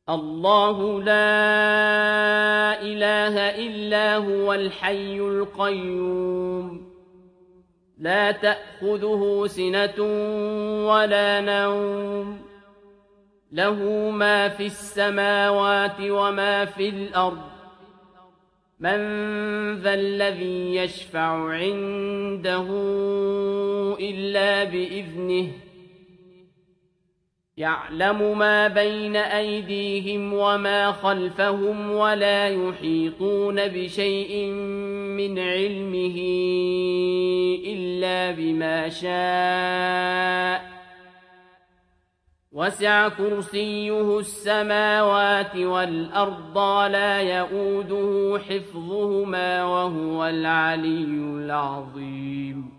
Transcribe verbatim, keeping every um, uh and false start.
الله لا إله إلا هو الحي القيوم لا تأخذه سنة ولا نوم له ما في السماوات وما في الأرض من ذا الذي يشفع عنده إلا بإذنه يعلم ما بين أيديهم وما خلفهم ولا يحيطون بشيء من علمه إلا بما شاء وسع كرسيه السماوات والأرض لا يئوده حفظهما وهو العلي العظيم